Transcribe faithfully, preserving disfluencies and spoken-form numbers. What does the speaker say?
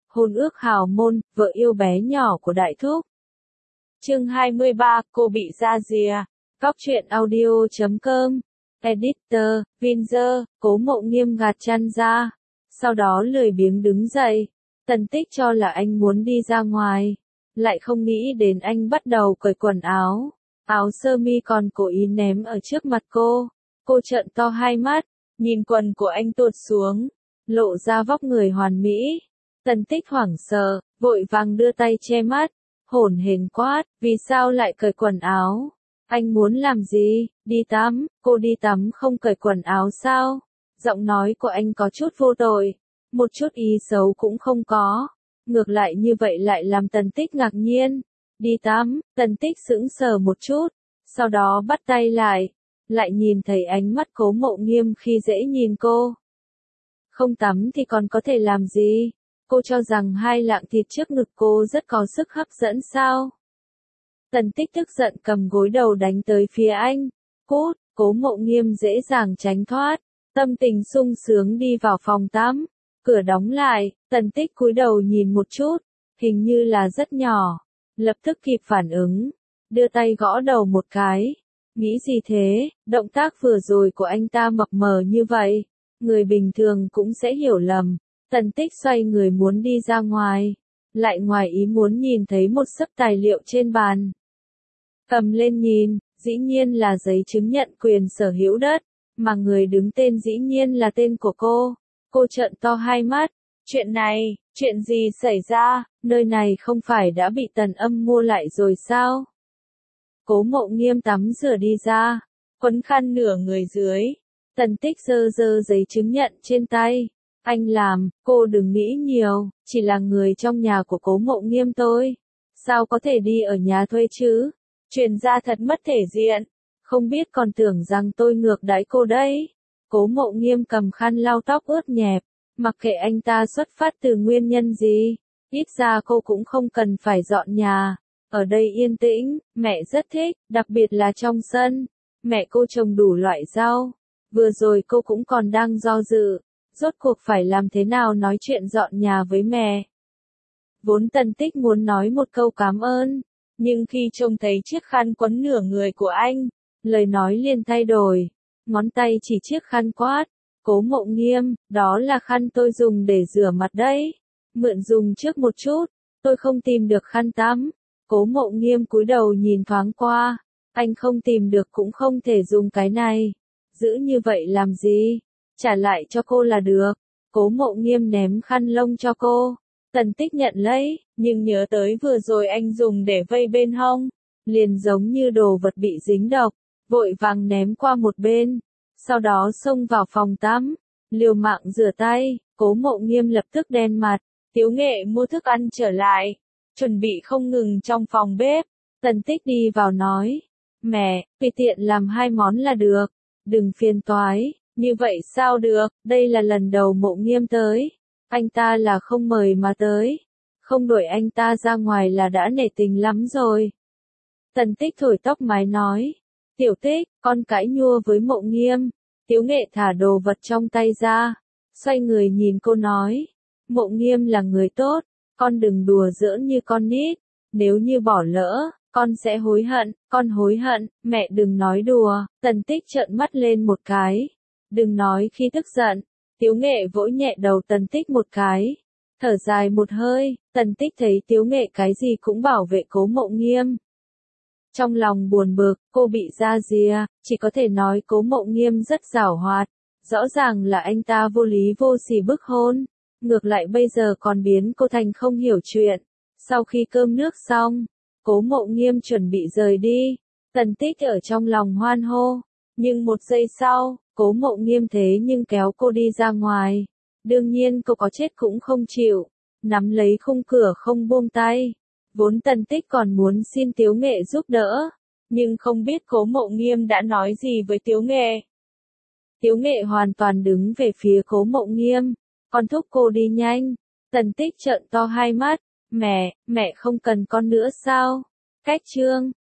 hôn ước hào môn, vợ yêu bé nhỏ của Đại Thúc. Chương hai mươi ba, cô bị ra rìa. Góc truyện audio chấm com. Editor, Vinzer, Cố Mộ Nghiêm gạt chăn ra. Sau đó lười biếng đứng dậy. Tần Tích cho là anh muốn đi ra ngoài. Lại không nghĩ đến anh bắt đầu cởi quần áo. Áo sơ mi còn cố ý ném ở trước mặt cô. Cô trợn to hai mắt, nhìn quần của anh tuột xuống, lộ ra vóc người hoàn mỹ. Tần Tích hoảng sợ, vội vàng đưa tay che mắt, hổn hển quát, vì sao lại cởi quần áo? Anh muốn làm gì? Đi tắm, cô đi tắm không cởi quần áo sao? Giọng nói của anh có chút vô tội, một chút ý xấu cũng không có. Ngược lại như vậy lại làm Tần Tích ngạc nhiên. Đi tắm, Tần Tích sững sờ một chút, sau đó bắt tay lại, lại nhìn thấy ánh mắt Cố Mộ Nghiêm khi dễ nhìn cô. Không tắm thì còn có thể làm gì? Cô cho rằng hai lạng thịt trước ngực cô rất có sức hấp dẫn sao? Tần Tích tức giận cầm gối đầu đánh tới phía anh. Cút, Cố Mộ Nghiêm dễ dàng tránh thoát, tâm tình sung sướng đi vào phòng tắm. Cửa đóng lại, Tần Tích cúi đầu nhìn một chút, hình như là rất nhỏ. Lập tức kịp phản ứng, đưa tay gõ đầu một cái. Nghĩ gì thế, động tác vừa rồi của anh ta mập mờ như vậy, người bình thường cũng sẽ hiểu lầm. Tần Tích xoay người muốn đi ra ngoài, lại ngoài ý muốn nhìn thấy một xấp tài liệu trên bàn. Cầm lên nhìn, dĩ nhiên là giấy chứng nhận quyền sở hữu đất, mà người đứng tên dĩ nhiên là tên của cô. Cô trợn to hai mắt, chuyện này, chuyện gì xảy ra, nơi này không phải đã bị Tần Âm mua lại rồi sao? Cố Mộ Nghiêm tắm rửa đi ra, quấn khăn nửa người dưới. Tần Tích giơ giơ giấy chứng nhận trên tay. Anh làm, cô đừng nghĩ nhiều, chỉ là người trong nhà của Cố Mộ Nghiêm thôi. Sao có thể đi ở nhà thuê chứ? Truyền ra thật mất thể diện. Không biết còn tưởng rằng tôi ngược đãi cô đấy. Cố Mộ Nghiêm cầm khăn lau tóc ướt nhẹp, mặc kệ anh ta xuất phát từ nguyên nhân gì. Ít ra cô cũng không cần phải dọn nhà. Ở đây yên tĩnh, mẹ rất thích, đặc biệt là trong sân. Mẹ cô trồng đủ loại rau. Vừa rồi cô cũng còn đang do dự, rốt cuộc phải làm thế nào nói chuyện dọn nhà với mẹ. Vốn Tần Tích muốn nói một câu cảm ơn, nhưng khi trông thấy chiếc khăn quấn nửa người của anh, lời nói liền thay đổi. Ngón tay chỉ chiếc khăn quát, Cố Mộ Nghiêm, đó là khăn tôi dùng để rửa mặt đấy. Mượn dùng trước một chút, tôi không tìm được khăn tắm. Cố Mộ Nghiêm cúi đầu nhìn thoáng qua, anh không tìm được cũng không thể dùng cái này. Giữ như vậy làm gì? Trả lại cho cô là được. Cố Mộ Nghiêm ném khăn lông cho cô. Tần Tích nhận lấy, nhưng nhớ tới vừa rồi anh dùng để vây bên hông, liền giống như đồ vật bị dính độc, vội vàng ném qua một bên. Sau đó xông vào phòng tắm, liều mạng rửa tay. Cố Mộ Nghiêm lập tức đen mặt. Tiếu Nghệ mua thức ăn trở lại, chuẩn bị không ngừng trong phòng bếp. Tần Tích đi vào nói, mẹ, tùy tiện làm hai món là được, đừng phiền toái. Như vậy sao được, đây là lần đầu Mộ Nghiêm tới. Anh ta là không mời mà tới. Không đuổi anh ta ra ngoài là đã nể tình lắm rồi. Tần Tích thổi tóc mái nói, Tiểu Tích, con cãi nhua với Mộ Nghiêm. Tiếu Nghệ thả đồ vật trong tay ra, xoay người nhìn cô nói, Mộ Nghiêm là người tốt, con đừng đùa giỡn như con nít. Nếu như bỏ lỡ, con sẽ hối hận, con hối hận, mẹ đừng nói đùa. Tần Tích trợn mắt lên một cái. Đừng nói khi tức giận. Tiếu Nghệ vỗ nhẹ đầu Tần Tích một cái. Thở dài một hơi, Tần Tích thấy Tiếu Nghệ cái gì cũng bảo vệ Cố Mộ Nghiêm. Trong lòng buồn bực, cô bị ra rìa, chỉ có thể nói Cố Mộ Nghiêm rất giảo hoạt. Rõ ràng là anh ta vô lý vô sỉ bức hôn. Ngược lại bây giờ còn biến cô thành không hiểu chuyện. Sau khi cơm nước xong, Cố Mộ Nghiêm chuẩn bị rời đi. Tần Tích ở trong lòng hoan hô. Nhưng một giây sau, Cố Mộ Nghiêm thế nhưng kéo cô đi ra ngoài. Đương nhiên cô có chết cũng không chịu. Nắm lấy khung cửa không buông tay. Vốn Tần Tích còn muốn xin Tiếu Nghệ giúp đỡ. Nhưng không biết Cố Mộ Nghiêm đã nói gì với Tiếu Nghệ. Tiếu Nghệ hoàn toàn đứng về phía Cố Mộ Nghiêm. Con thúc cô đi nhanh. Tần Tích trợn to hai mắt. Mẹ, mẹ không cần con nữa sao? Cách chương.